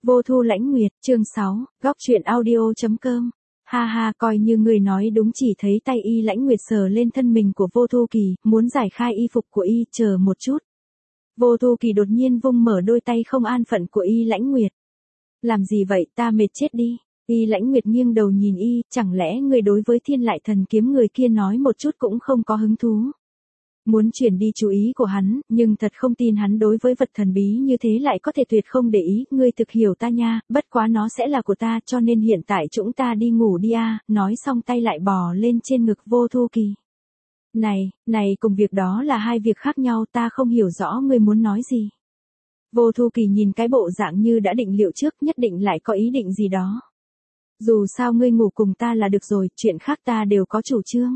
Vô Thu Lãnh Nguyệt, chương 6, góc truyện audio.com. Ha ha, coi như người nói đúng, chỉ thấy tay Y Lãnh Nguyệt sờ lên thân mình của Vô Thu Kỳ, muốn giải khai y phục của y, chờ một chút. Vô Thu Kỳ đột nhiên vung mở đôi tay không an phận của Y Lãnh Nguyệt. Làm gì vậy, ta mệt chết đi. Y Lãnh Nguyệt nghiêng đầu nhìn y, chẳng lẽ người đối với Thiên Lại Thần Kiếm người kia nói một chút cũng không có hứng thú. Muốn chuyển đi chú ý của hắn, nhưng thật không tin hắn đối với vật thần bí như thế lại có thể tuyệt không để ý, ngươi thực hiểu ta nha, bất quá nó sẽ là của ta, cho nên hiện tại chúng ta đi ngủ đi a. Nói xong tay lại bò lên trên ngực Vô Thu Kỳ. Này cùng việc đó là hai việc khác nhau, ta không hiểu rõ ngươi muốn nói gì. Vô Thu Kỳ nhìn cái bộ dạng như đã định liệu trước, nhất định lại có ý định gì đó. Dù sao ngươi ngủ cùng ta là được rồi, chuyện khác ta đều có chủ trương.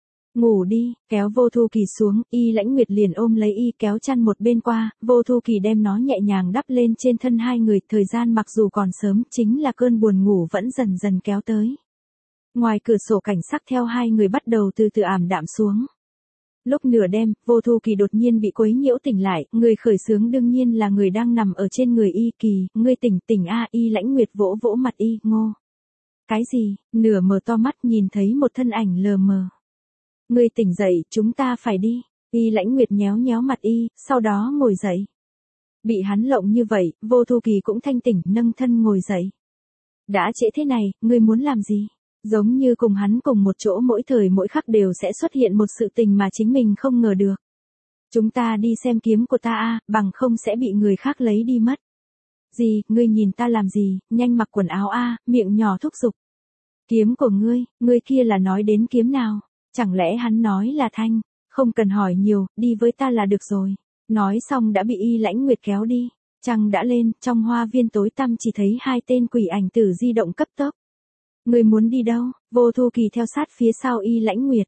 Ngủ đi, kéo Vô Thu Kỳ xuống, Y Lãnh Nguyệt liền ôm lấy y kéo chăn một bên qua, Vô Thu Kỳ đem nó nhẹ nhàng đắp lên trên thân hai người, thời gian mặc dù còn sớm, chính là cơn buồn ngủ vẫn dần dần kéo tới. Ngoài cửa sổ cảnh sắc theo hai người bắt đầu từ từ ảm đạm xuống. Lúc nửa đêm, Vô Thu Kỳ đột nhiên bị quấy nhiễu tỉnh lại, người khởi xướng đương nhiên là người đang nằm ở trên người y. Kỳ, ngươi tỉnh a. Y Lãnh Nguyệt vỗ vỗ mặt y, ngô. Cái gì? Nửa mở to mắt nhìn thấy một thân ảnh lờ mờ. Ngươi tỉnh dậy, chúng ta phải đi. Y Lãnh Nguyệt nhéo nhéo mặt y, sau đó ngồi dậy. Bị hắn lộng như vậy, Vô Thu Kỳ cũng thanh tỉnh, nâng thân ngồi dậy. Đã trễ thế này, ngươi muốn làm gì? Giống như cùng hắn cùng một chỗ mỗi thời mỗi khắc đều sẽ xuất hiện một sự tình mà chính mình không ngờ được. Chúng ta đi xem kiếm của ta a, bằng không sẽ bị người khác lấy đi mất. Gì, ngươi nhìn ta làm gì, nhanh mặc quần áo a. Miệng nhỏ thúc giục. Kiếm của ngươi kia là nói đến kiếm nào? Chẳng lẽ hắn nói là thanh, không cần hỏi nhiều, đi với ta là được rồi. Nói xong đã bị Y Lãnh Nguyệt kéo đi. Trăng đã lên, trong hoa viên tối tăm chỉ thấy hai tên quỷ ảnh tử di động cấp tốc. Người muốn đi đâu? Vô Thu Kỳ theo sát phía sau Y Lãnh Nguyệt.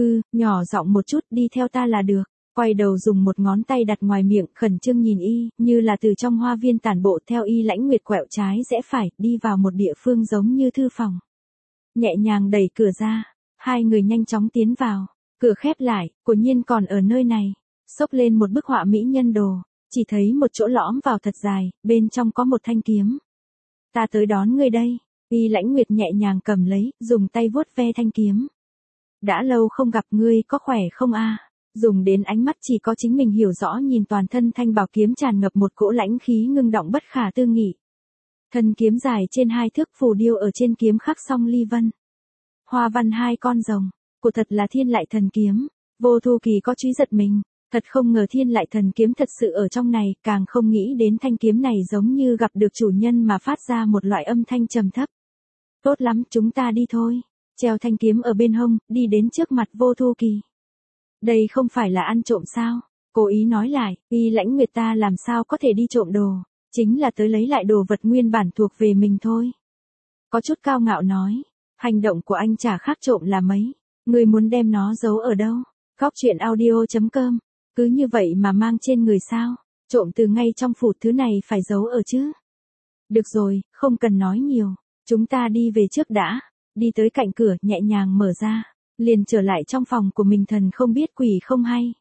Nhỏ giọng một chút, đi theo ta là được. Quay đầu dùng một ngón tay đặt ngoài miệng, khẩn trương nhìn y, như là từ trong hoa viên tản bộ theo Y Lãnh Nguyệt quẹo trái rẽ phải, đi vào một địa phương giống như thư phòng. Nhẹ nhàng đẩy cửa ra. Hai người nhanh chóng tiến vào, cửa khép lại, quả nhiên còn ở nơi này. Xốc lên một bức họa mỹ nhân đồ, chỉ thấy một chỗ lõm vào thật dài, bên trong có một thanh kiếm. Ta tới đón ngươi đây. Y Lãnh Nguyệt nhẹ nhàng cầm lấy, dùng tay vuốt ve thanh kiếm. Đã lâu không gặp, ngươi có khỏe không a? Dùng đến ánh mắt chỉ có chính mình hiểu rõ, nhìn toàn thân thanh bảo kiếm tràn ngập một cỗ lãnh khí ngưng động bất khả tư nghị. Thân kiếm dài trên 2 thước, phù điêu ở trên kiếm khắc song ly vân. Hoa văn 2 con rồng, của thật là Thiên Lại Thần Kiếm. Vô Thu Kỳ có chút giật mình, thật không ngờ Thiên Lại Thần Kiếm thật sự ở trong này, càng không nghĩ đến thanh kiếm này giống như gặp được chủ nhân mà phát ra một loại âm thanh trầm thấp. Tốt lắm, chúng ta đi thôi. Treo thanh kiếm ở bên hông, đi đến trước mặt Vô Thu Kỳ. Đây không phải là ăn trộm sao? Cố ý nói lại, Y Lãnh Nguyệt ta làm sao có thể đi trộm đồ, chính là tới lấy lại đồ vật nguyên bản thuộc về mình thôi. Có chút cao ngạo nói. Hành động của anh chả khác trộm là mấy. Người muốn đem nó giấu ở đâu? Góc truyện audio.com. Cứ như vậy mà mang trên người sao? Trộm từ ngay trong phủ, thứ này phải giấu ở chứ. Được rồi, không cần nói nhiều. Chúng ta đi về trước đã. Đi tới cạnh cửa, nhẹ nhàng mở ra. Liền trở lại trong phòng của mình, thần không biết quỷ không hay.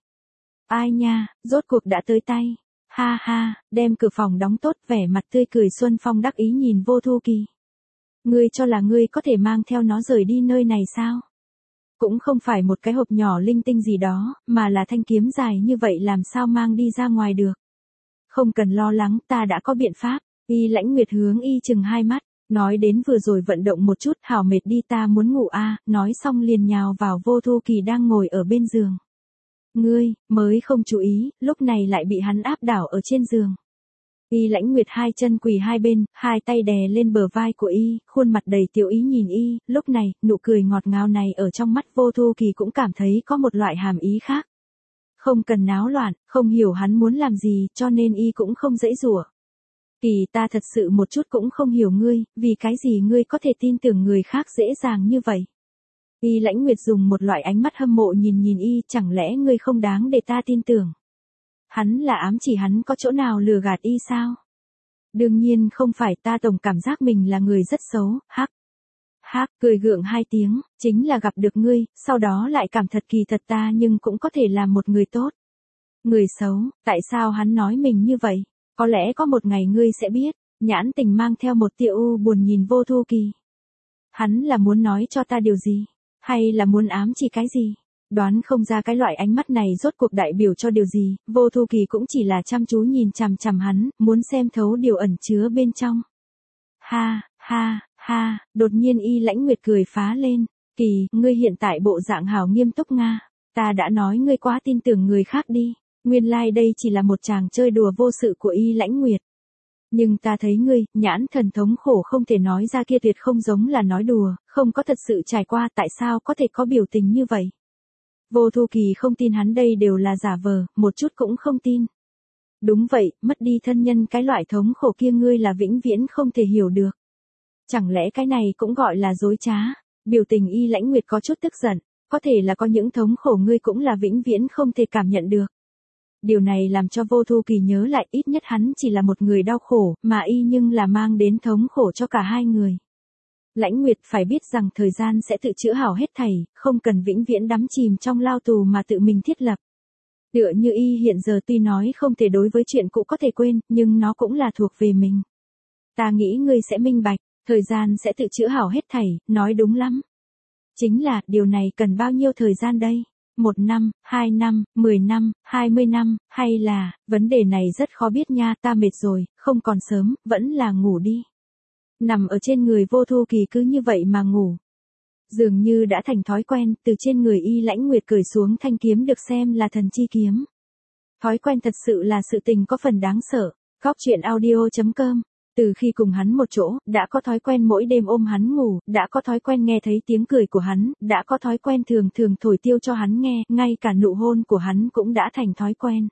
Ai nha, rốt cuộc đã tới tay. Ha ha, đem cửa phòng đóng tốt, vẻ mặt tươi cười Xuân Phong đắc ý nhìn Vô Thu Kỳ. Ngươi cho là ngươi có thể mang theo nó rời đi nơi này sao? Cũng không phải một cái hộp nhỏ linh tinh gì đó, mà là thanh kiếm dài như vậy, làm sao mang đi ra ngoài được. Không cần lo lắng, ta đã có biện pháp. Y Lãnh Nguyệt hướng y chừng hai mắt, nói đến vừa rồi vận động một chút, hảo mệt đi, ta muốn ngủ a. Nói xong liền nhào vào Vô Thu Kỳ đang ngồi ở bên giường. Ngươi, mới không chú ý, lúc này lại bị hắn áp đảo ở trên giường. Y Lãnh Nguyệt hai chân quỳ hai bên, hai tay đè lên bờ vai của y, khuôn mặt đầy tiểu ý nhìn y, lúc này, nụ cười ngọt ngào này ở trong mắt Vô Thu Kỳ cũng cảm thấy có một loại hàm ý khác. Không cần náo loạn, không hiểu hắn muốn làm gì, cho nên y cũng không giãy giụa. Kỳ, ta thật sự một chút cũng không hiểu ngươi, vì cái gì ngươi có thể tin tưởng người khác dễ dàng như vậy. Y Lãnh Nguyệt dùng một loại ánh mắt hâm mộ nhìn y, chẳng lẽ ngươi không đáng để ta tin tưởng? Hắn là ám chỉ hắn có chỗ nào lừa gạt y sao? Đương nhiên không phải, ta tổng cảm giác mình là người rất xấu, cười gượng hai tiếng, chính là gặp được ngươi, sau đó lại cảm thật kỳ thật ta nhưng cũng có thể làm một người tốt. Người xấu, tại sao hắn nói mình như vậy? Có lẽ có một ngày ngươi sẽ biết, Nhãn tình mang theo một tia u buồn nhìn Vô Thu Kỳ. Hắn là muốn nói cho ta điều gì? Hay là muốn ám chỉ cái gì? Đoán không ra cái loại ánh mắt này rốt cuộc đại biểu cho điều gì, Vô Thu Kỳ cũng chỉ là chăm chú nhìn chằm chằm hắn, muốn xem thấu điều ẩn chứa bên trong. Ha, ha, ha, đột nhiên Y Lãnh Nguyệt cười phá lên. Kỳ, ngươi hiện tại bộ dạng hảo nghiêm túc Nga. Ta đã nói ngươi quá tin tưởng người khác đi. Nguyên lai like đây chỉ là một chàng chơi đùa vô sự của Y Lãnh Nguyệt. Nhưng ta thấy ngươi, nhãn thần thống khổ không thể nói ra kia tuyệt không giống là nói đùa, không có thật sự trải qua tại sao có thể có biểu tình như vậy. Vô Thu Kỳ không tin hắn đây đều là giả vờ, một chút cũng không tin. Đúng vậy, mất đi thân nhân cái loại thống khổ kia ngươi là vĩnh viễn không thể hiểu được. Chẳng lẽ cái này cũng gọi là dối trá? Biểu tình Y Lãnh Nguyệt có chút tức giận, có thể là có những thống khổ ngươi cũng là vĩnh viễn không thể cảm nhận được. Điều này làm cho Vô Thu Kỳ nhớ lại ít nhất hắn chỉ là một người đau khổ, mà Y nhưng là mang đến thống khổ cho cả hai người. Lãnh Nguyệt phải biết rằng thời gian sẽ tự chữa hảo hết thảy, không cần vĩnh viễn đắm chìm trong lao tù mà tự mình thiết lập. Tựa như Y hiện giờ tuy nói không thể đối với chuyện cũ có thể quên, nhưng nó cũng là thuộc về mình. Ta nghĩ ngươi sẽ minh bạch, thời gian sẽ tự chữa hảo hết thảy, nói đúng lắm. Chính là, điều này cần bao nhiêu thời gian đây? 1 năm, 2 năm, 10 năm, 20 năm, hay là, vấn đề này rất khó biết nha, ta mệt rồi, không còn sớm, vẫn là ngủ đi. Nằm ở trên người Vô Thu Kỳ cứ như vậy mà ngủ. Dường như đã thành thói quen, từ trên người Y Lãnh Nguyệt cởi xuống thanh kiếm được xem là thần chi kiếm. Thói quen thật sự là sự tình có phần đáng sợ. Góc truyện audio.com. Từ khi cùng hắn một chỗ, đã có thói quen mỗi đêm ôm hắn ngủ, đã có thói quen nghe thấy tiếng cười của hắn, đã có thói quen thường thường thổi tiêu cho hắn nghe, ngay cả nụ hôn của hắn cũng đã thành thói quen.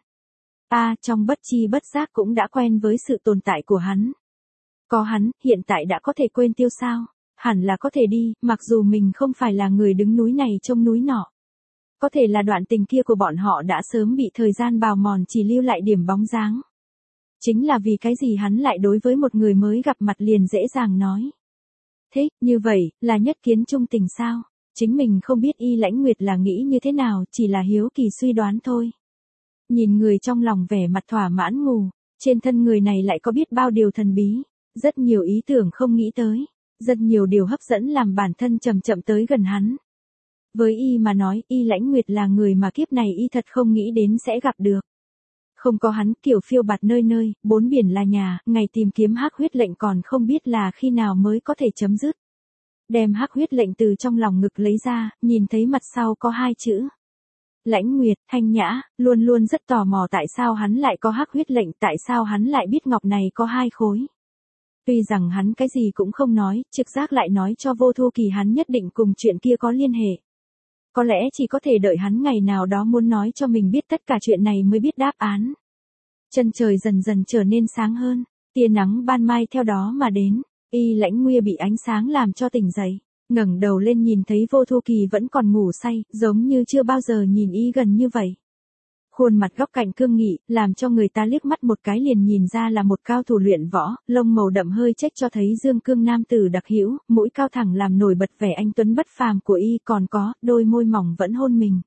Trong bất chi bất giác cũng đã quen với sự tồn tại của hắn. Có hắn, hiện tại đã có thể quên tiêu sao? Hẳn là có thể đi, mặc dù mình không phải là người đứng núi này trông núi nọ. Có thể là đoạn tình kia của bọn họ đã sớm bị thời gian bào mòn chỉ lưu lại điểm bóng dáng. Chính là vì cái gì hắn lại đối với một người mới gặp mặt liền dễ dàng nói. Thế, như vậy, là nhất kiến trung tình sao? Chính mình không biết Y Lãnh Nguyệt là nghĩ như thế nào, chỉ là hiếu kỳ suy đoán thôi. Nhìn người trong lòng vẻ mặt thỏa mãn ngủ, trên thân người này lại có biết bao điều thần bí, rất nhiều ý tưởng không nghĩ tới, rất nhiều điều hấp dẫn làm bản thân chậm chậm tới gần hắn. Với Y mà nói, Y Lãnh Nguyệt là người mà kiếp này Y thật không nghĩ đến sẽ gặp được. Không có hắn, kiểu phiêu bạt nơi nơi, bốn biển là nhà, ngày tìm kiếm hắc huyết lệnh còn không biết là khi nào mới có thể chấm dứt. Đem hắc huyết lệnh từ trong lòng ngực lấy ra, nhìn thấy mặt sau có 2 chữ. Lãnh Nguyệt, Thanh Nhã, luôn luôn rất tò mò tại sao hắn lại có hắc huyết lệnh, tại sao hắn lại biết ngọc này có 2 khối. Tuy rằng hắn cái gì cũng không nói, trực giác lại nói cho Vô Thu Kỳ hắn nhất định cùng chuyện kia có liên hệ. Có lẽ chỉ có thể đợi hắn ngày nào đó muốn nói cho mình biết tất cả chuyện này mới biết đáp án. Chân trời dần dần trở nên sáng hơn, tia nắng ban mai theo đó mà đến, Y Lãnh Nguyệt bị ánh sáng làm cho tỉnh dậy, ngẩng đầu lên nhìn thấy Vô Thu Kỳ vẫn còn ngủ say, giống như chưa bao giờ nhìn Y gần như vậy. Khuôn mặt góc cạnh cương nghị, làm cho người ta liếc mắt một cái liền nhìn ra là một cao thủ luyện võ, lông màu đậm hơi chếch cho thấy dương cương nam tử đặc hữu, mũi cao thẳng làm nổi bật vẻ anh tuấn bất phàm của Y, còn có, đôi môi mỏng vẫn hôn mình.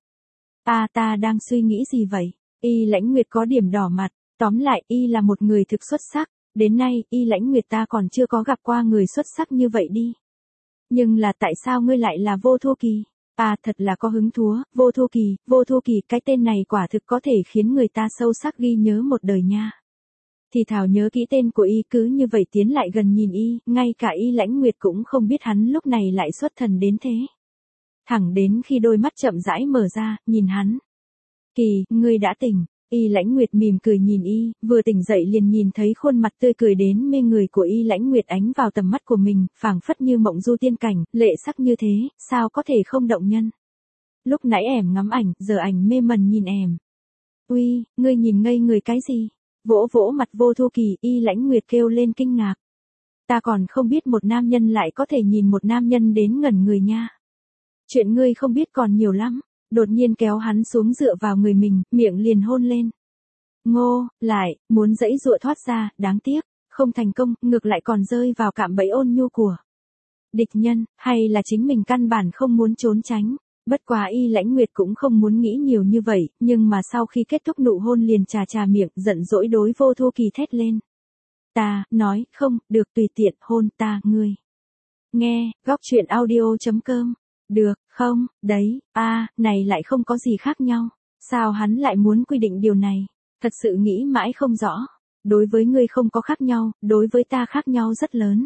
Ta đang suy nghĩ gì vậy? Y Lãnh Nguyệt có điểm đỏ mặt, tóm lại Y là một người thực xuất sắc, đến nay Y Lãnh Nguyệt ta còn chưa có gặp qua người xuất sắc như vậy đi. Nhưng là tại sao ngươi lại là Vô Thu Kỳ? Thật là có hứng thú, Vô Thu Kỳ, cái tên này quả thực có thể khiến người ta sâu sắc ghi nhớ một đời nha. Thì thảo nhớ kỹ tên của Y, cứ như vậy tiến lại gần nhìn Y, ngay cả Y Lãnh Nguyệt cũng không biết hắn lúc này lại xuất thần đến thế. Thẳng đến khi đôi mắt chậm rãi mở ra, nhìn hắn. Kỳ, ngươi đã tỉnh. Y Lãnh Nguyệt mỉm cười nhìn Y, vừa tỉnh dậy liền nhìn thấy khuôn mặt tươi cười đến mê người của Y Lãnh Nguyệt ánh vào tầm mắt của mình, phảng phất như mộng du tiên cảnh, lệ sắc như thế, sao có thể không động nhân. Lúc nãy ẻm ngắm ảnh, giờ ảnh mê mẩn nhìn ẻm. Uy, ngươi nhìn ngây người cái gì? Vỗ vỗ mặt Vô Thu Kỳ, Y Lãnh Nguyệt kêu lên kinh ngạc. Ta còn không biết một nam nhân lại có thể nhìn một nam nhân đến ngẩn người nha. Chuyện ngươi không biết còn nhiều lắm. Đột nhiên kéo hắn xuống dựa vào người mình, miệng liền hôn lên. Ngô, lại, muốn giãy giụa thoát ra, đáng tiếc, không thành công, ngược lại còn rơi vào cạm bẫy ôn nhu của địch nhân, hay là chính mình căn bản không muốn trốn tránh. Bất quá Y Lãnh Nguyệt cũng không muốn nghĩ nhiều như vậy, nhưng mà sau khi kết thúc nụ hôn liền chà chà miệng, giận dỗi đối Vô Thu Kỳ thét lên. Ta, nói, không, được tùy tiện hôn ta, ngươi. Nghe, góc truyện audio.com. Được, không, đấy, này lại không có gì khác nhau. Sao hắn lại muốn quy định điều này? Thật sự nghĩ mãi không rõ. Đối với ngươi không có khác nhau, đối với ta khác nhau rất lớn.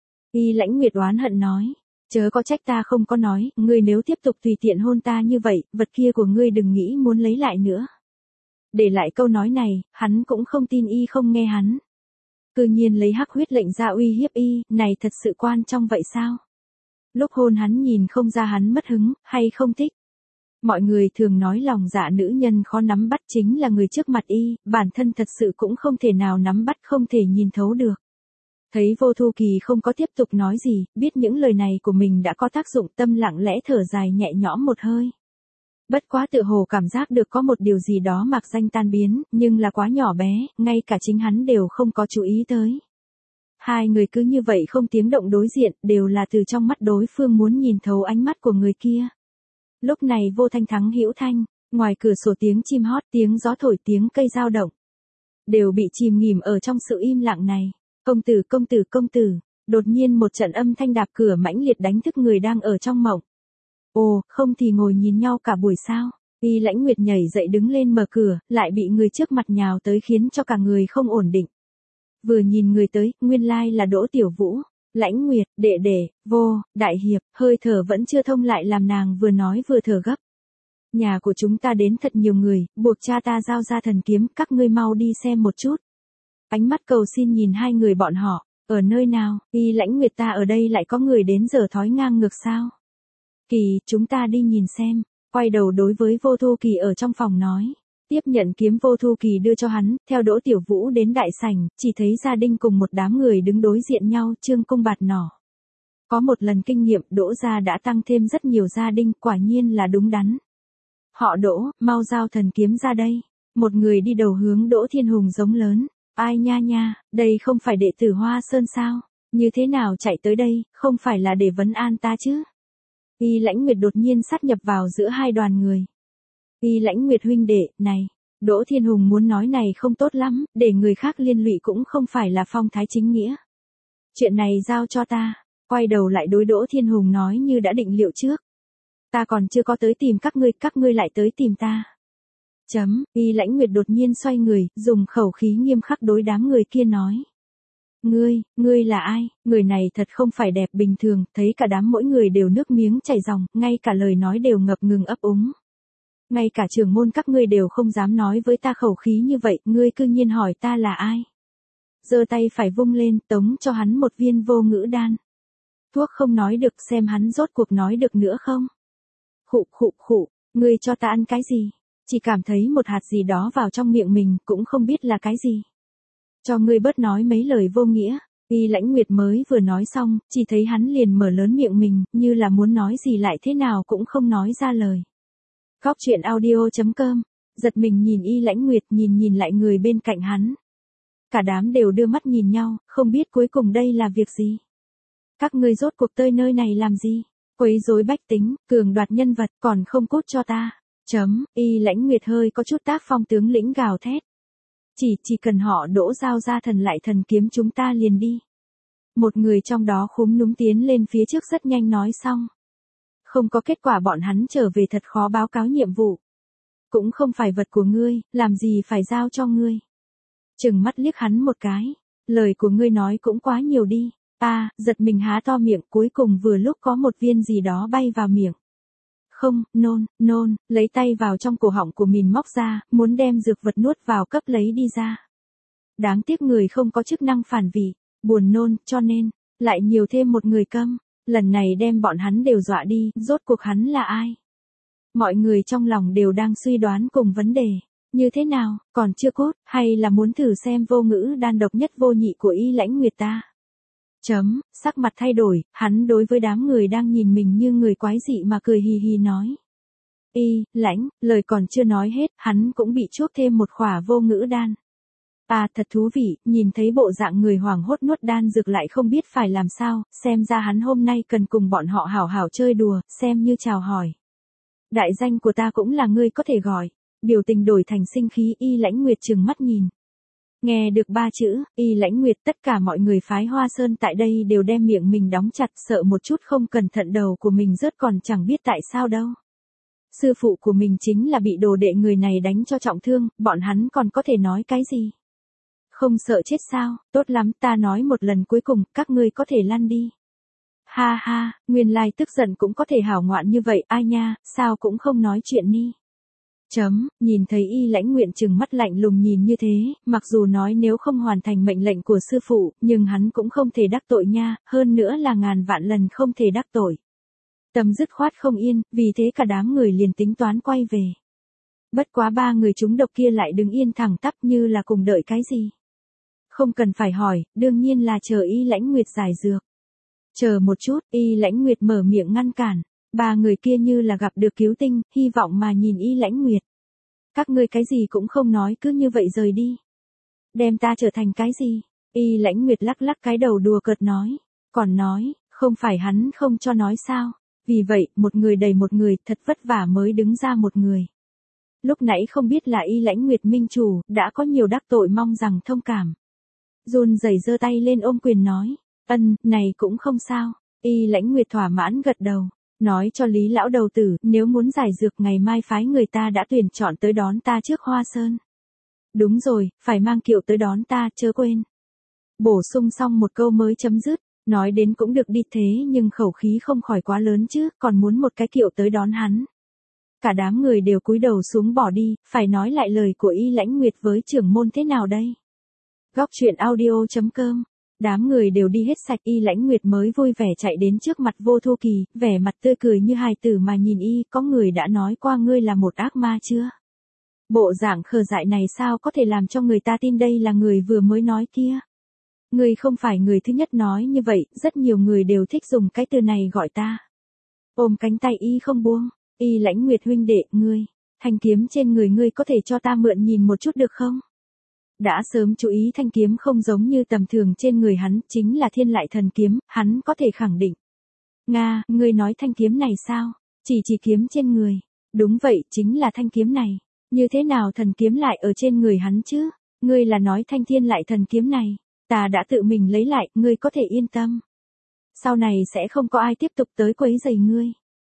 Y Lãnh Nguyệt oán hận nói. Chớ có trách ta không có nói, ngươi nếu tiếp tục tùy tiện hôn ta như vậy, vật kia của ngươi đừng nghĩ muốn lấy lại nữa. Để lại câu nói này, hắn cũng không tin Y không nghe hắn. Cư nhiên lấy hắc huyết lệnh ra uy hiếp Y, này thật sự quan trọng vậy sao? Lúc hôn hắn nhìn không ra hắn mất hứng, hay không thích. Mọi người thường nói lòng dạ nữ nhân khó nắm bắt chính là người trước mặt Y, bản thân thật sự cũng không thể nào nắm bắt, không thể nhìn thấu được. Thấy Vô Thu Kỳ không có tiếp tục nói gì, biết những lời này của mình đã có tác dụng, tâm lặng lẽ thở dài nhẹ nhõm một hơi. Bất quá tự hồ cảm giác được có một điều gì đó mạc danh tan biến, nhưng là quá nhỏ bé, ngay cả chính hắn đều không có chú ý tới. Hai người cứ như vậy không tiếng động đối diện, đều là từ trong mắt đối phương muốn nhìn thấu ánh mắt của người kia. Lúc này Vô Thanh thắng hữu thanh, ngoài cửa sổ tiếng chim hót, tiếng gió thổi, tiếng cây dao động. Đều bị chìm nghỉm ở trong sự im lặng này. Công tử, công tử, công tử. Đột nhiên một trận âm thanh đạp cửa mãnh liệt đánh thức người đang ở trong mộng. Ồ, không thì ngồi nhìn nhau cả buổi sao? Y Lãnh Nguyệt nhảy dậy đứng lên mở cửa, lại bị người trước mặt nhào tới khiến cho cả người không ổn định. Vừa nhìn người tới, nguyên lai là Đỗ Tiểu Vũ. Lãnh Nguyệt, đệ đệ, Vô, đại hiệp, hơi thở vẫn chưa thông lại làm nàng vừa nói vừa thở gấp. Nhà của chúng ta đến thật nhiều người, buộc cha ta giao ra thần kiếm, các ngươi mau đi xem một chút. Ánh mắt cầu xin nhìn hai người bọn họ, ở nơi nào, Y Lãnh Nguyệt ta ở đây lại có người đến giờ thói ngang ngược sao? Kỳ, chúng ta đi nhìn xem, quay đầu đối với Vô Thu Kỳ ở trong phòng nói. Tiếp nhận kiếm Vô Thu Kỳ đưa cho hắn, theo Đỗ Tiểu Vũ đến đại sảnh, chỉ thấy gia đình cùng một đám người đứng đối diện nhau, trương cung bạt nỏ. Có một lần kinh nghiệm Đỗ gia đã tăng thêm rất nhiều gia đình, quả nhiên là đúng đắn. Họ Đỗ, mau giao thần kiếm ra đây. Một người đi đầu hướng Đỗ Thiên Hùng giống lớn. Ai nha nha, đây không phải đệ tử Hoa Sơn sao? Như thế nào chạy tới đây, không phải là để vấn an ta chứ? Y Lãnh Nguyệt đột nhiên sát nhập vào giữa hai đoàn người. Y Lãnh Nguyệt huynh đệ, này, Đỗ Thiên Hùng muốn nói này không tốt lắm, để người khác liên lụy cũng không phải là phong thái chính nghĩa. Chuyện này giao cho ta, quay đầu lại đối Đỗ Thiên Hùng nói như đã định liệu trước. Ta còn chưa có tới tìm các ngươi lại tới tìm ta. Y Lãnh Nguyệt đột nhiên xoay người, dùng khẩu khí nghiêm khắc đối đám người kia nói. Ngươi là ai? Người này thật không phải đẹp bình thường, thấy cả đám mỗi người đều nước miếng chảy ròng, ngay cả lời nói đều ngập ngừng ấp úng. Ngay cả trưởng môn các ngươi đều không dám nói với ta khẩu khí như vậy, ngươi cư nhiên hỏi ta là ai? Giơ tay phải vung lên, tống cho hắn một viên vô ngữ đan. Thuốc không nói được, xem hắn rốt cuộc nói được nữa không? Khụ, ngươi cho ta ăn cái gì? Chỉ cảm thấy một hạt gì đó vào trong miệng mình, cũng không biết là cái gì. Cho ngươi bớt nói mấy lời vô nghĩa. Y Lãnh Nguyệt mới vừa nói xong, chỉ thấy hắn liền mở lớn miệng mình, như là muốn nói gì lại thế nào cũng không nói ra lời. Góc truyện audio.com, giật mình nhìn Y Lãnh Nguyệt, nhìn lại người bên cạnh hắn. Cả đám đều đưa mắt nhìn nhau, không biết cuối cùng đây là việc gì. Các ngươi rốt cuộc tới nơi này làm gì? Quấy rối bách tính, cường đoạt nhân vật, còn không cút cho ta. Y Lãnh Nguyệt hơi có chút tác phong tướng lĩnh gào thét. Chỉ cần họ Đỗ giao ra thần lại thần kiếm chúng ta liền đi. Một người trong đó khúm núm tiến lên phía trước rất nhanh nói xong. Không có kết quả bọn hắn trở về thật khó báo cáo nhiệm vụ. Cũng không phải vật của ngươi, làm gì phải giao cho ngươi. Chừng mắt liếc hắn một cái. Lời của ngươi nói cũng quá nhiều đi. Giật mình há to miệng, cuối cùng vừa lúc có một viên gì đó bay vào miệng. Không, nôn, lấy tay vào trong cổ họng của mình móc ra, muốn đem dược vật nuốt vào cấp lấy đi ra. Đáng tiếc người không có chức năng phản vị, buồn nôn, cho nên, lại nhiều thêm một người câm. Lần này đem bọn hắn đều dọa đi, rốt cuộc hắn là ai? Mọi người trong lòng đều đang suy đoán cùng vấn đề. Như thế nào, còn chưa cốt, hay là muốn thử xem vô ngữ đan độc nhất vô nhị của Y Lãnh Nguyệt ta? Sắc mặt thay đổi, hắn đối với đám người đang nhìn mình như người quái dị mà cười hì hì nói. Y Lãnh, lời còn chưa nói hết, hắn cũng bị chuốc thêm một khỏa vô ngữ đan. Thật thú vị, nhìn thấy bộ dạng người hoảng hốt nuốt đan dược lại không biết phải làm sao, xem ra hắn hôm nay cần cùng bọn họ hảo hảo chơi đùa, xem như chào hỏi. Đại danh của ta cũng là ngươi có thể gọi. Biểu tình đổi thành sinh khí. Y Lãnh Nguyệt trừng mắt nhìn. Nghe được ba chữ, Y Lãnh Nguyệt, tất cả mọi người phái Hoa Sơn tại đây đều đem miệng mình đóng chặt, sợ một chút không cẩn thận đầu của mình rớt còn chẳng biết tại sao đâu. Sư phụ của mình chính là bị đồ đệ người này đánh cho trọng thương, bọn hắn còn có thể nói cái gì? Không sợ chết sao? Tốt lắm, ta nói một lần cuối cùng, các ngươi có thể lăn đi. Ha ha, nguyên lai tức giận cũng có thể hảo ngoạn như vậy, ai nha, sao cũng không nói chuyện đi. Nhìn thấy Y Lãnh Nguyện trừng mắt lạnh lùng nhìn như thế, mặc dù nói nếu không hoàn thành mệnh lệnh của sư phụ, nhưng hắn cũng không thể đắc tội nha, hơn nữa là ngàn vạn lần không thể đắc tội. Tâm dứt khoát không yên, vì thế cả đám người liền tính toán quay về. Bất quá ba người chúng độc kia lại đứng yên thẳng tắp như là cùng đợi cái gì. Không cần phải hỏi, đương nhiên là chờ Y Lãnh Nguyệt giải dược. Chờ một chút, Y Lãnh Nguyệt mở miệng ngăn cản. Ba người kia như là gặp được cứu tinh, hy vọng mà nhìn Y Lãnh Nguyệt. Các ngươi cái gì cũng không nói, cứ như vậy rời đi. Đem ta trở thành cái gì? Y Lãnh Nguyệt lắc lắc cái đầu đùa cợt nói. Còn nói, không phải hắn không cho nói sao? Vì vậy, một người đẩy một người, thật vất vả mới đứng ra một người. Lúc nãy không biết là Y Lãnh Nguyệt minh chủ, đã có nhiều đắc tội, mong rằng thông cảm. Run rẩy giơ tay lên ôm quyền nói. Này cũng không sao. Y Lãnh Nguyệt thỏa mãn gật đầu. Nói cho Lý lão đầu tử, nếu muốn giải dược ngày mai phái người ta đã tuyển chọn tới đón ta trước Hoa Sơn. Đúng rồi, phải mang kiệu tới đón ta, chớ quên. Bổ sung xong một câu mới chấm dứt, nói đến cũng được đi thế nhưng khẩu khí không khỏi quá lớn chứ, còn muốn một cái kiệu tới đón hắn. Cả đám người đều cúi đầu xuống bỏ đi, phải nói lại lời của Y Lãnh Nguyệt với trưởng môn thế nào đây? Góc truyện audio.com. Đám người đều đi hết sạch, Y Lãnh Nguyệt mới vui vẻ chạy đến trước mặt Vô Thu Kỳ, vẻ mặt tươi cười như hài tử mà nhìn Y, có người đã nói qua ngươi là một ác ma chưa? Bộ dạng khờ dại này sao có thể làm cho người ta tin đây là người vừa mới nói kia? Ngươi không phải người thứ nhất nói như vậy, rất nhiều người đều thích dùng cái từ này gọi ta. Ôm cánh tay Y không buông, Y Lãnh Nguyệt huynh đệ, ngươi, thanh kiếm trên người ngươi có thể cho ta mượn nhìn một chút được không? Đã sớm chú ý thanh kiếm không giống như tầm thường trên người hắn, chính là Thiên Lại Thần kiếm, hắn có thể khẳng định. Nga, ngươi nói thanh kiếm này sao? Chỉ kiếm trên người. Đúng vậy, chính là thanh kiếm này. Như thế nào thần kiếm lại ở trên người hắn chứ? Ngươi là nói thanh Thiên Lại Thần kiếm này. Ta đã tự mình lấy lại, ngươi có thể yên tâm. Sau này sẽ không có ai tiếp tục tới quấy rầy ngươi.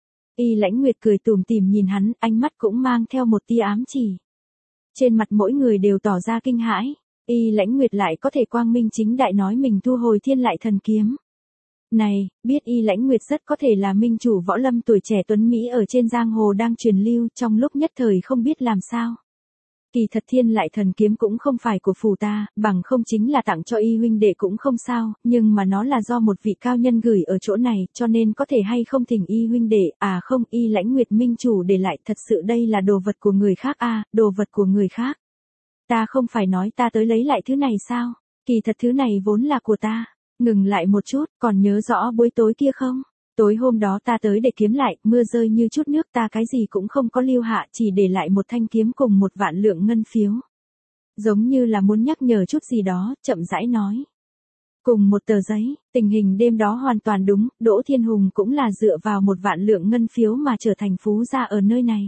Y Lãnh Nguyệt cười tủm tỉm nhìn hắn, ánh mắt cũng mang theo một tia ám chỉ. Trên mặt mỗi người đều tỏ ra kinh hãi, Y Lãnh Nguyệt lại có thể quang minh chính đại nói mình thu hồi Thiên Lại Thần kiếm. Này, biết Y Lãnh Nguyệt rất có thể là minh chủ võ lâm tuổi trẻ tuấn Mỹ ở trên giang hồ đang truyền lưu, trong lúc nhất thời không biết làm sao. Kỳ thật Thiên Lại Thần kiếm cũng không phải của phù ta, bằng không chính là tặng cho Y huynh đệ cũng không sao, nhưng mà nó là do một vị cao nhân gửi ở chỗ này, cho nên có thể hay không thỉnh Y huynh đệ, à không, Y Lãnh Nguyệt minh chủ để lại, thật sự đây là đồ vật của người khác à, đồ vật của người khác. Ta không phải nói ta tới lấy lại thứ này sao? Kỳ thật thứ này vốn là của ta. Ngừng lại một chút, còn nhớ rõ buổi tối kia không? Tối hôm đó ta tới để kiếm lại, mưa rơi như chút nước, ta cái gì cũng không có lưu hạ, chỉ để lại một thanh kiếm cùng 1 vạn lượng ngân phiếu. Giống như là muốn nhắc nhở chút gì đó, chậm rãi nói. Cùng một tờ giấy, tình hình đêm đó hoàn toàn đúng, Đỗ Thiên Hùng cũng là dựa vào 1 vạn lượng ngân phiếu mà trở thành phú gia ở nơi này.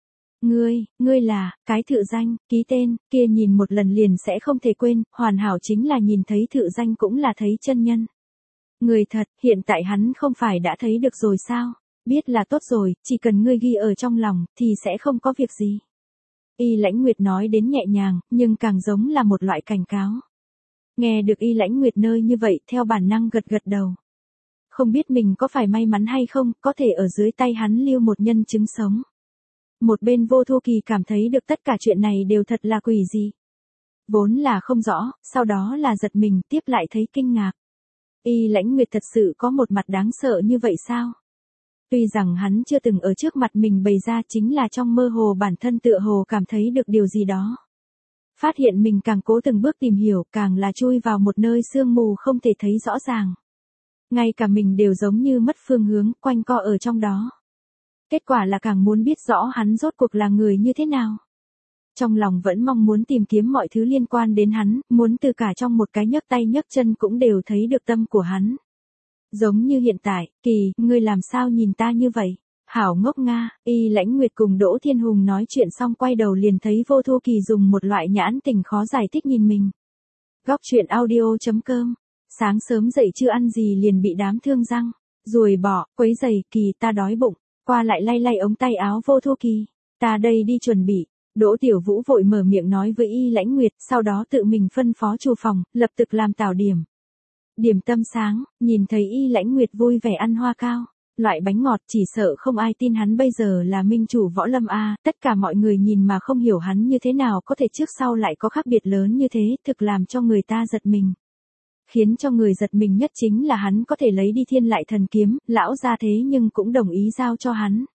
Ngươi là, cái thự danh, ký tên, kia nhìn một lần liền sẽ không thể quên, hoàn hảo chính là nhìn thấy thự danh cũng là thấy chân nhân. Người thật, hiện tại hắn không phải đã thấy được rồi sao? Biết là tốt rồi, chỉ cần ngươi ghi ở trong lòng, thì sẽ không có việc gì. Y Lãnh Nguyệt nói đến nhẹ nhàng, nhưng càng giống là một loại cảnh cáo. Nghe được Y Lãnh Nguyệt nơi như vậy, theo bản năng gật gật đầu. Không biết mình có phải may mắn hay không, có thể ở dưới tay hắn lưu một nhân chứng sống. Một bên Vô Thu Kỳ cảm thấy được tất cả chuyện này đều thật là quỷ dị. Vốn là không rõ, sau đó là giật mình, tiếp lại thấy kinh ngạc. Y Lãnh Nguyệt thật sự có một mặt đáng sợ như vậy sao? Tuy rằng hắn chưa từng ở trước mặt mình bày ra, chính là trong mơ hồ bản thân tựa hồ cảm thấy được điều gì đó. Phát hiện mình càng cố từng bước tìm hiểu, càng là chui vào một nơi sương mù không thể thấy rõ ràng. Ngay cả mình đều giống như mất phương hướng, quanh co ở trong đó. Kết quả là càng muốn biết rõ hắn rốt cuộc là người như thế nào. Trong lòng vẫn mong muốn tìm kiếm mọi thứ liên quan đến hắn, muốn từ cả trong một cái nhấc tay nhấc chân cũng đều thấy được tâm của hắn. Giống như hiện tại, Kỳ, ngươi làm sao nhìn ta như vậy? Hảo ngốc Nga, Y Lãnh Nguyệt cùng Đỗ Thiên Hùng nói chuyện xong quay đầu liền thấy Vô Thu Kỳ dùng một loại nhãn tình khó giải thích nhìn mình. Góc chuyện audio.com. Sáng sớm dậy chưa ăn gì liền bị đám thương răng, ruồi bọ, quấy giày, Kỳ ta đói bụng, qua lại lay lay ống tay áo Vô Thu Kỳ. Ta đây đi chuẩn bị. Đỗ Tiểu Vũ vội mở miệng nói với Y Lãnh Nguyệt, sau đó tự mình phân phó chủ phòng, lập tức làm tảo điểm. Điểm tâm sáng, nhìn thấy Y Lãnh Nguyệt vui vẻ ăn hoa cao. Loại bánh ngọt chỉ sợ không ai tin hắn bây giờ là minh chủ võ lâm a, tất cả mọi người nhìn mà không hiểu hắn như thế nào có thể trước sau lại có khác biệt lớn như thế, thực làm cho người ta giật mình. Khiến cho người giật mình nhất chính là hắn có thể lấy đi Thiên Lại Thần Kiếm, lão ra thế nhưng cũng đồng ý giao cho hắn.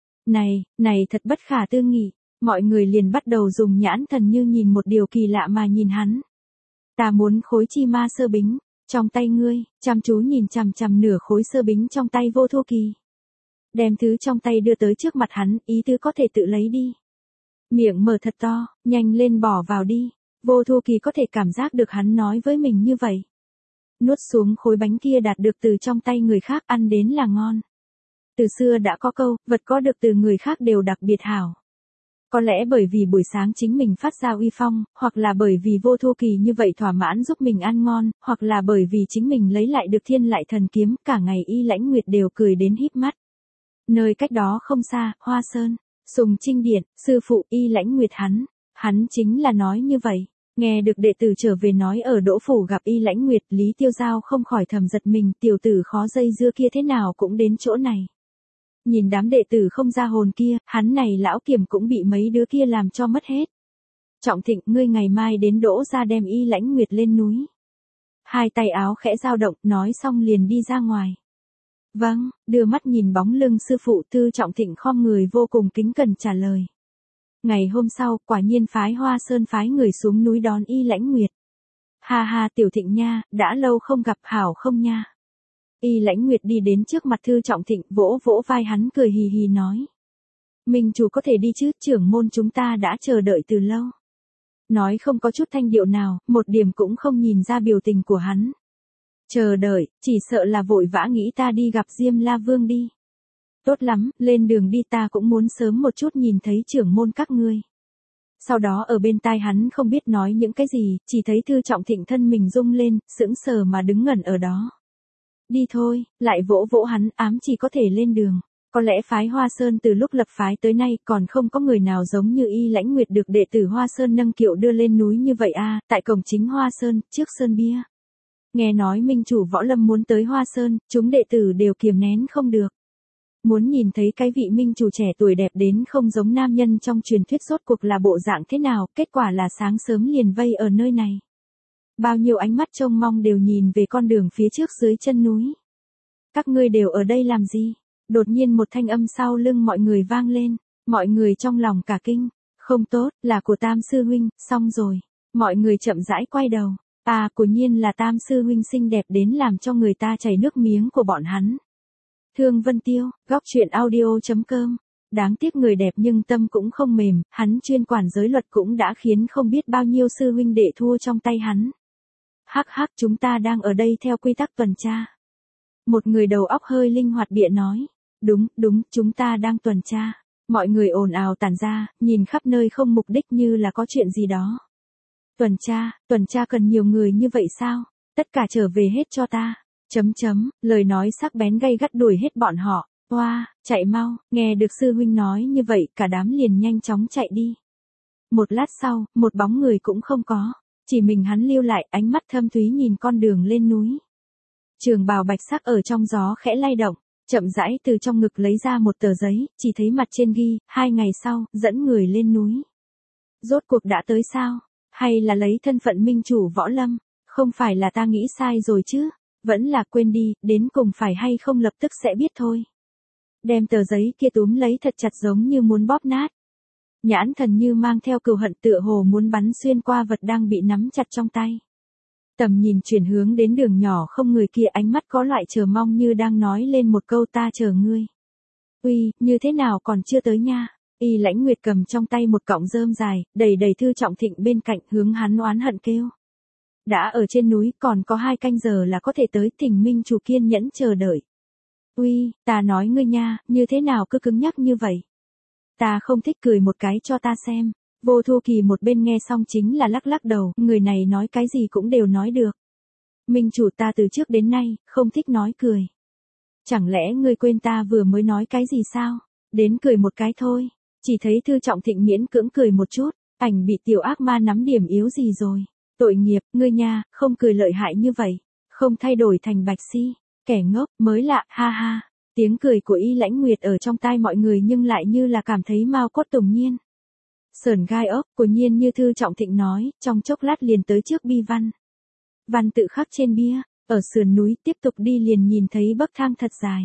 Này thật bất khả tư nghị, mọi người liền bắt đầu dùng nhãn thần như nhìn một điều kỳ lạ mà nhìn hắn. Ta muốn khối chi ma sơ bính. Trong tay ngươi, chăm chú nhìn chằm chằm nửa khối sơ bính trong tay Vô Thu Kỳ. Đem thứ trong tay đưa tới trước mặt hắn, ý tứ có thể tự lấy đi. Miệng mở thật to, nhanh lên bỏ vào đi. Vô Thu Kỳ có thể cảm giác được hắn nói với mình như vậy. Nuốt xuống khối bánh kia đạt được từ trong tay người khác ăn đến là ngon. Từ xưa đã có câu, vật có được từ người khác đều đặc biệt hảo. Có lẽ bởi vì buổi sáng chính mình phát ra uy phong, hoặc là bởi vì Vô Thu Kỳ như vậy thỏa mãn giúp mình ăn ngon, hoặc là bởi vì chính mình lấy lại được Thiên Lại Thần Kiếm, cả ngày Y Lãnh Nguyệt đều cười đến híp mắt. Nơi cách đó không xa, Hoa Sơn, Sùng Trinh Điện, sư phụ Y Lãnh Nguyệt hắn chính là nói như vậy. Nghe được đệ tử trở về nói ở Đỗ Phủ gặp Y Lãnh Nguyệt, Lý Tiêu Giao không khỏi thầm giật mình, tiểu tử khó dây dưa kia thế nào cũng đến chỗ này. Nhìn đám đệ tử không ra hồn kia, hắn này lão kiểm cũng bị mấy đứa kia làm cho mất hết. Trọng Thịnh, ngươi ngày mai đến Đỗ ra đem Y Lãnh Nguyệt lên núi. Hai tay áo khẽ dao động, nói xong liền đi ra ngoài. Vâng, đưa mắt nhìn bóng lưng sư phụ, Tư Trọng Thịnh khom người vô cùng kính cẩn trả lời. Ngày hôm sau, quả nhiên phái Hoa Sơn phái người xuống núi đón Y Lãnh Nguyệt. Ha ha Tiểu Thịnh nha, đã lâu không gặp, hảo không nha. Y Lãnh Nguyệt đi đến trước mặt Thư Trọng Thịnh, vỗ vỗ vai hắn cười hì hì nói. Minh chủ có thể đi chứ, trưởng môn chúng ta đã chờ đợi từ lâu. Nói không có chút thanh điệu nào, một điểm cũng không nhìn ra biểu tình của hắn. Chờ đợi, chỉ sợ là vội vã nghĩ ta đi gặp Diêm La Vương đi. Tốt lắm, lên đường đi, ta cũng muốn sớm một chút nhìn thấy trưởng môn các ngươi. Sau đó ở bên tai hắn không biết nói những cái gì, chỉ thấy Thư Trọng Thịnh thân mình rung lên, sững sờ mà đứng ngẩn ở đó. Đi thôi, lại vỗ vỗ hắn, ám chỉ có thể lên đường. Có lẽ phái Hoa Sơn từ lúc lập phái tới nay còn không có người nào giống như Y Lãnh Nguyệt được đệ tử Hoa Sơn nâng kiệu đưa lên núi như vậy a, tại cổng chính Hoa Sơn, trước sơn bia. Nghe nói minh chủ võ lâm muốn tới Hoa Sơn, chúng đệ tử đều kiềm nén không được. Muốn nhìn thấy cái vị minh chủ trẻ tuổi đẹp đến không giống nam nhân trong truyền thuyết rốt cuộc là bộ dạng thế nào, kết quả là sáng sớm liền vây ở nơi này. Bao nhiêu ánh mắt trông mong đều nhìn về con đường phía trước dưới chân núi. Các ngươi đều ở đây làm gì? Đột nhiên một thanh âm sau lưng mọi người vang lên, mọi người trong lòng cả kinh, không tốt, là của Tam sư huynh, xong rồi. Mọi người chậm rãi quay đầu, quả nhiên là Tam sư huynh xinh đẹp đến làm cho người ta chảy nước miếng của bọn hắn. Thương Vân Tiêu, góc chuyện audio.com. Đáng tiếc người đẹp nhưng tâm cũng không mềm, hắn chuyên quản giới luật cũng đã khiến không biết bao nhiêu sư huynh đệ thua trong tay hắn. Hắc hắc, chúng ta đang ở đây theo quy tắc tuần tra. Một người đầu óc hơi linh hoạt bịa nói. Đúng, chúng ta đang tuần tra. Mọi người ồn ào tản ra, nhìn khắp nơi không mục đích như là có chuyện gì đó. Tuần tra cần nhiều người như vậy sao? Tất cả trở về hết cho ta. Lời nói sắc bén gay gắt đuổi hết bọn họ. Chạy mau, nghe được sư huynh nói như vậy, cả đám liền nhanh chóng chạy đi. Một lát sau, một bóng người cũng không có. Chỉ mình hắn lưu lại, ánh mắt thâm thúy nhìn con đường lên núi. Trường bào bạch sắc ở trong gió khẽ lay động, chậm rãi từ trong ngực lấy ra một tờ giấy, chỉ thấy mặt trên ghi, 2 ngày sau, dẫn người lên núi. Rốt cuộc đã tới sao? Hay là lấy thân phận minh chủ võ lâm? Không phải là ta nghĩ sai rồi chứ? Vẫn là quên đi, đến cùng phải hay không lập tức sẽ biết thôi. Đem tờ giấy kia túm lấy thật chặt giống như muốn bóp nát. Nhãn thần như mang theo cừu hận tựa hồ muốn bắn xuyên qua vật đang bị nắm chặt trong tay. Tầm nhìn chuyển hướng đến đường nhỏ không người kia, ánh mắt có loại chờ mong như đang nói lên một câu ta chờ ngươi. Uy, như thế nào còn chưa tới nha. Y Lãnh Nguyệt cầm trong tay một cọng rơm dài, đầy Thư Trọng Thịnh bên cạnh hướng hắn oán hận kêu. Đã ở trên núi còn có 2 canh giờ là có thể tới, thỉnh minh chủ kiên nhẫn chờ đợi. Uy, ta nói ngươi nha, như thế nào cứ cứng nhắc như vậy. Ta không thích, cười một cái cho ta xem. Vô Thu Kỳ một bên nghe xong chính là lắc lắc đầu, người này nói cái gì cũng đều nói được. Minh chủ ta từ trước đến nay, không thích nói cười. Chẳng lẽ ngươi quên ta vừa mới nói cái gì sao? Đến cười một cái thôi. Chỉ thấy Thư Trọng Thịnh miễn cưỡng cười một chút, ảnh bị tiểu ác ma nắm điểm yếu gì rồi. Tội nghiệp, ngươi nha, không cười lợi hại như vậy. Không thay đổi thành Bạch Si. Kẻ ngốc, mới lạ, ha ha. Tiếng cười của Y Lãnh Nguyệt ở trong tai mọi người nhưng lại như là cảm thấy mau cốt tùng nhiên. Sởn gai ốc, của nhiên như Thư Trọng Thịnh nói, trong chốc lát liền tới trước bi văn. Văn tự khắc trên bia, ở sườn núi tiếp tục đi liền nhìn thấy bậc thang thật dài.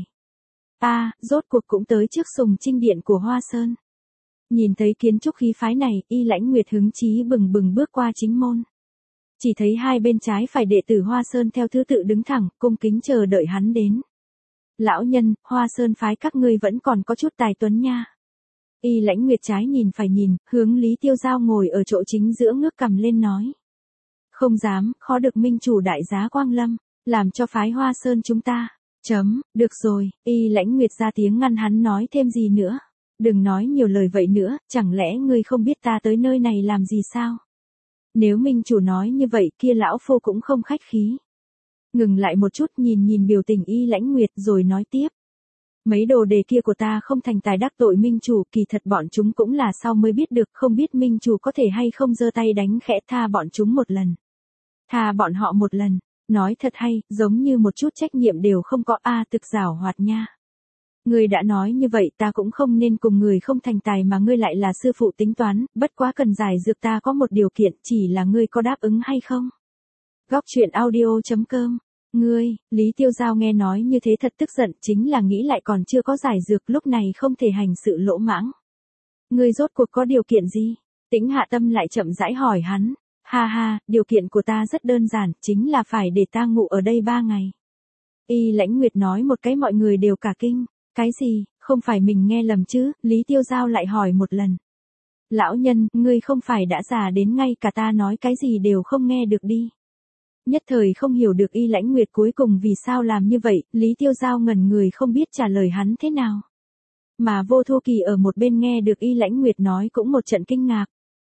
Rốt cuộc cũng tới trước sùng trinh điện của Hoa Sơn. Nhìn thấy kiến trúc khí phái này, Y Lãnh Nguyệt hứng chí bừng bừng bước qua chính môn. Chỉ thấy hai bên trái phải đệ tử Hoa Sơn theo thứ tự đứng thẳng, cung kính chờ đợi hắn đến. Lão nhân, Hoa Sơn phái các ngươi vẫn còn có chút tài tuấn nha. Y Lãnh Nguyệt trái nhìn phải nhìn, hướng Lý Tiêu Giao ngồi ở chỗ chính giữa ngước cằm lên nói. Không dám, khó được minh chủ đại giá quang lâm, làm cho phái Hoa Sơn chúng ta. Được rồi, Y Lãnh Nguyệt ra tiếng ngăn hắn nói thêm gì nữa. Đừng nói nhiều lời vậy nữa, chẳng lẽ ngươi không biết ta tới nơi này làm gì sao? Nếu minh chủ nói như vậy kia lão phu cũng không khách khí. Ngừng lại một chút nhìn biểu tình Y Lãnh Nguyệt rồi nói tiếp. Mấy đồ đề kia của ta không thành tài đắc tội minh chủ, kỳ thật bọn chúng cũng là sau mới biết được, không biết minh chủ có thể hay không giơ tay đánh khẽ tha bọn chúng một lần. Tha bọn họ một lần, nói thật hay, giống như một chút trách nhiệm đều không có, thực giảo hoạt nha. Ngươi đã nói như vậy ta cũng không nên cùng người không thành tài mà ngươi lại là sư phụ tính toán, bất quá cần giải dược ta có một điều kiện, chỉ là ngươi có đáp ứng hay không? Góc truyện audio.com. Ngươi, Lý Tiêu Giao nghe nói như thế thật tức giận, chính là nghĩ lại còn chưa có giải dược, lúc này không thể hành sự lỗ mãng. Ngươi rốt cuộc có điều kiện gì? Tĩnh Hạ Tâm lại chậm rãi hỏi hắn. Ha ha, điều kiện của ta rất đơn giản, chính là phải để ta ngủ ở đây 3 ngày. Y Lãnh Nguyệt nói một cái mọi người đều cả kinh. Cái gì, không phải mình nghe lầm chứ? Lý Tiêu Giao lại hỏi một lần. Lão nhân, ngươi không phải đã già đến ngay cả ta nói cái gì đều không nghe được đi. Nhất thời không hiểu được Y Lãnh Nguyệt cuối cùng vì sao làm như vậy, Lý Tiêu Giao ngẩn người không biết trả lời hắn thế nào. Mà Vô Thu Kỳ ở một bên nghe được Y Lãnh Nguyệt nói cũng một trận kinh ngạc.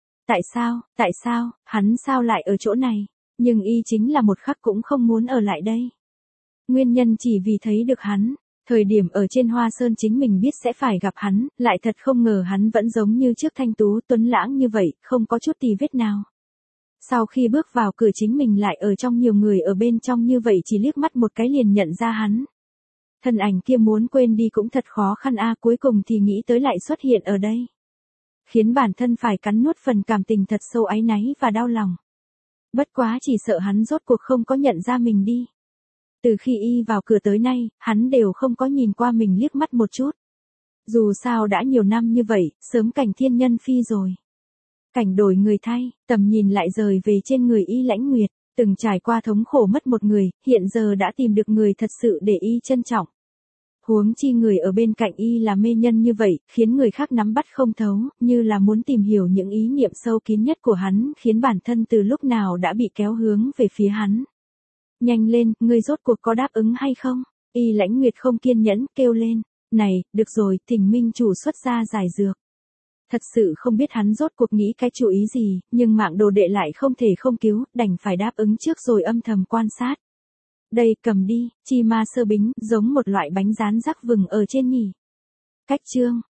Tại sao, hắn sao lại ở chỗ này? Nhưng y chính là một khắc cũng không muốn ở lại đây. Nguyên nhân chỉ vì thấy được hắn. Thời điểm ở trên Hoa Sơn chính mình biết sẽ phải gặp hắn, lại thật không ngờ hắn vẫn giống như trước thanh tú tuấn lãng như vậy, không có chút tì vết nào. Sau khi bước vào cửa chính mình lại ở trong nhiều người ở bên trong như vậy chỉ liếc mắt một cái liền nhận ra hắn. Thân ảnh kia muốn quên đi cũng thật khó khăn cuối cùng thì nghĩ tới lại xuất hiện ở đây. Khiến bản thân phải cắn nuốt phần cảm tình thật sâu áy náy và đau lòng. Bất quá chỉ sợ hắn rốt cuộc không có nhận ra mình đi. Từ khi y vào cửa tới nay, hắn đều không có nhìn qua mình liếc mắt một chút. Dù sao đã nhiều năm như vậy, sớm cảnh thiên nhân phi rồi. Cảnh đổi người thay, tầm nhìn lại rời về trên người Y Lãnh Nguyệt, từng trải qua thống khổ mất một người, hiện giờ đã tìm được người thật sự để y trân trọng. Huống chi người ở bên cạnh y là mê nhân như vậy, khiến người khác nắm bắt không thấu, như là muốn tìm hiểu những ý niệm sâu kín nhất của hắn, khiến bản thân từ lúc nào đã bị kéo hướng về phía hắn. Nhanh lên, ngươi rốt cuộc có đáp ứng hay không? Y Lãnh Nguyệt không kiên nhẫn, kêu lên. Này, được rồi, thỉnh minh chủ xuất ra giải dược. Thật sự không biết hắn rốt cuộc nghĩ cái chủ ý gì, nhưng mạng đồ đệ lại không thể không cứu, đành phải đáp ứng trước rồi âm thầm quan sát. Đây, cầm đi, chi ma sơ bính, giống một loại bánh rán rắc vừng ở trên nhỉ. Cách chương.